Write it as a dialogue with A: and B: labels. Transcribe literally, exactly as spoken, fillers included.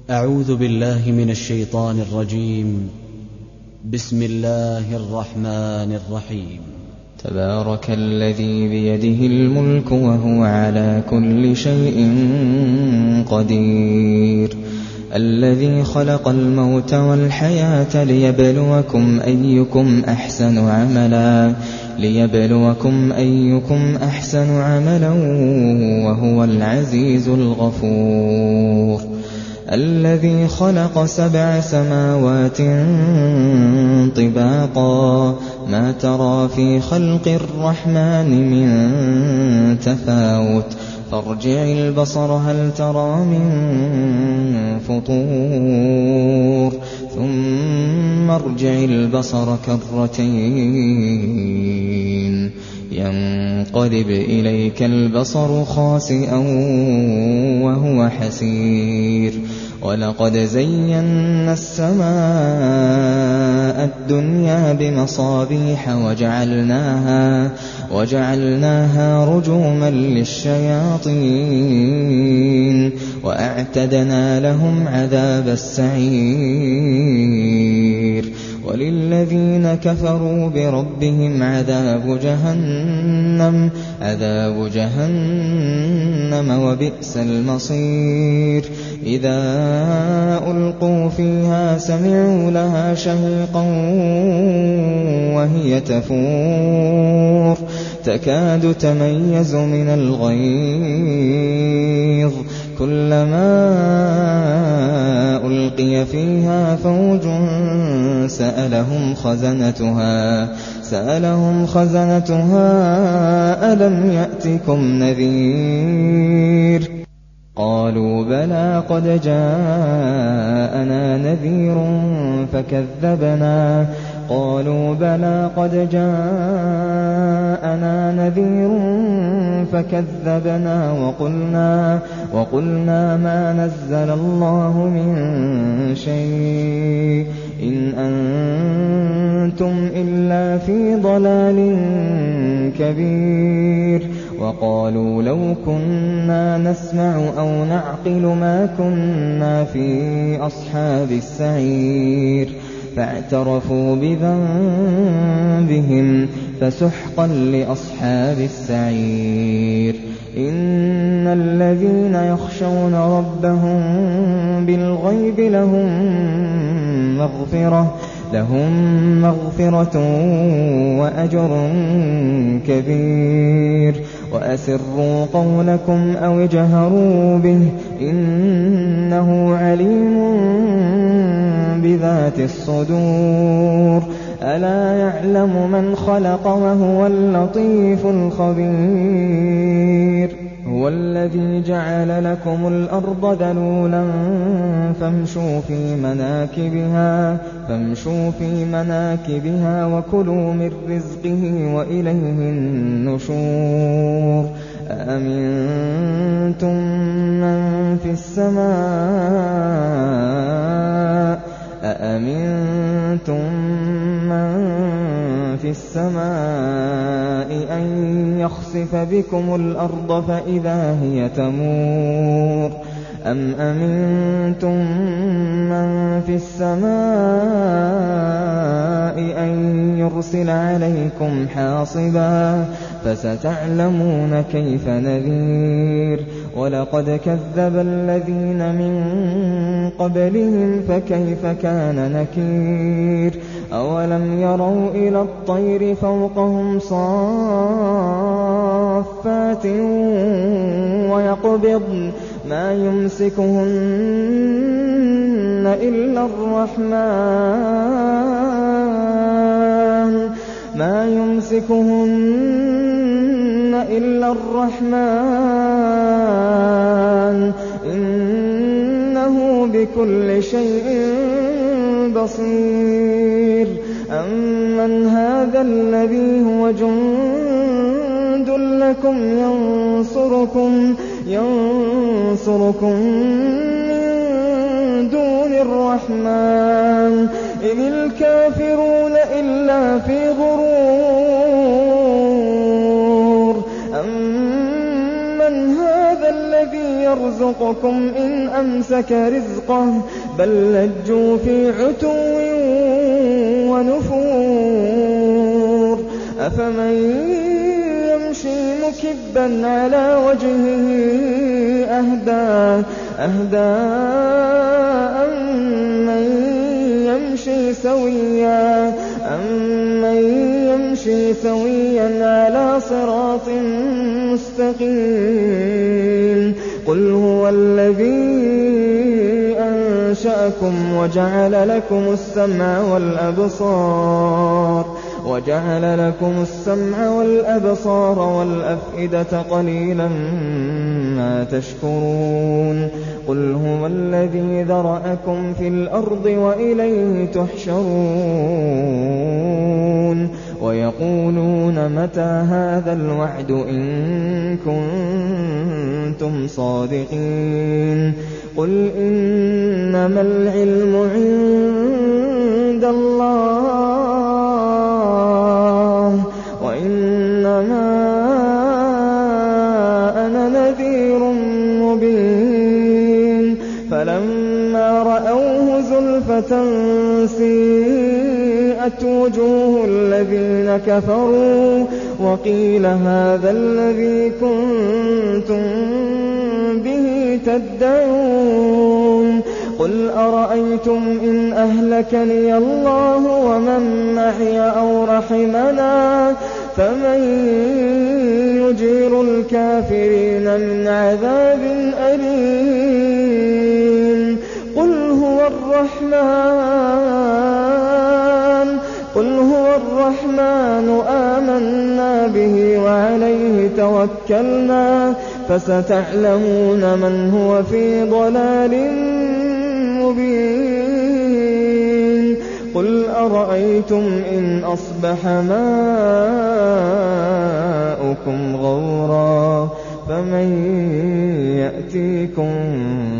A: أعوذ بالله من الشيطان الرجيم. بسم الله الرحمن الرحيم.
B: تبارك الذي بيده الملك وهو على كل شيء قدير، الذي خلق الموت والحياة ليبلوكم أيكم أحسن عملا ليبلوكم أيكم أحسن عملا وهو العزيز الغفور، الذي خلق سبع سماوات طباقا ما ترى في خلق الرحمن من تفاوت فارجع البصر هل ترى من فطور ثم ارجع البصر كرتين ينقلب إليك البصر خاسئا وهو حسير، ولقد زينا السماء الدنيا بمصابيح وجعلناها, وجعلناها رجوما للشياطين وأعتدنا لهم عذاب السعير، وللذين كفروا بربهم عذاب جهنم عذاب جهنم وبئس المصير، إذا ألقوا فيها سمعوا لها شهيقا وهي تفور تكاد تميز من الغيظ، كلما ألقي فيها فوج سألهم خزنتها سألهم خزنتها ألم يأتكم نذير؟ قالوا بلى قد جاءنا نذير فكذبنا قالوا بلى قد جاءنا نذير فكذبنا وقلنا, وقلنا ما نزل الله من شيء إن أنتم إلا في ضلال كبير، وقالوا لو كنا نسمع أو نعقل ما كنا في أصحاب السعير، فاعترفوا بذنبهم فسحقا لأصحاب السعير، إن الذين يخشون ربهم بالغيب لهم مغفرة لهم مغفرة وأجر كبير، وأسروا قولكم أو اجهروا به إنه عليم بذات الصدور، ألا يعلم من خلق وهو اللطيف الخبير، هو الذي جعل لكم الأرض ذلولا فامشوا في مناكبها فامشوا في مناكبها وكلوا من رزقه وإليه النشور، أأمنتم من في السماء أأمنتم من في السماء أن يخسف بكم الأرض فإذا هي تمور، أم أمنتم من في السماء أن يرسل عليكم حاصبا فستعلمون كيف نذير، ولقد كذب الذين من قبلهم فكيف كان نكير، أولم يروا إلى الطير فوقهم صافات ويقبضن ما يمسكهن إلا الرحمن ما يمسكهن إلا الرحمن إنه بكل شيء بصير، أمن هذا الذي هو جند لكم ينصركم ينصركم من دون الرحمن إن الكافرون إلا في غرور، أمن هذا الذي يرزقكم إن أمسك رزقه بل لجوا في عتو ونفور أفمن يمشي مكبا على وجهه أهدى أهدى أمن يمشي سويا أمن يمشي سويا على صراط مستقيم قل هو الذي أنشأكم وجعل لكم السمع والأبصار وجعل لكم السمع والأبصار والأفئدة قليلا ما تشكرون قل هو الذي ذرأكم في الأرض وإليه تحشرون ويقولون متى هذا الوعد إن كنتم صادقين قل إنما العلم عند الله وإنما أنا نذير مبين فلما رأوه زلفة سيئت وجوه الذين كفروا وقيل هذا الذي كنتم به تدعون قل أرأيتم إن أهلكني الله ومن معي أو رحمنا فمن يجير الكافرين من عذاب أليم قل هو الرحمن قل هو الرحمن آمنا به وعليه توكلنا فستعلمون من هو في ضلال مبين قل أرأيتم إن أصبح ماؤكم غورا فمن يأتيكم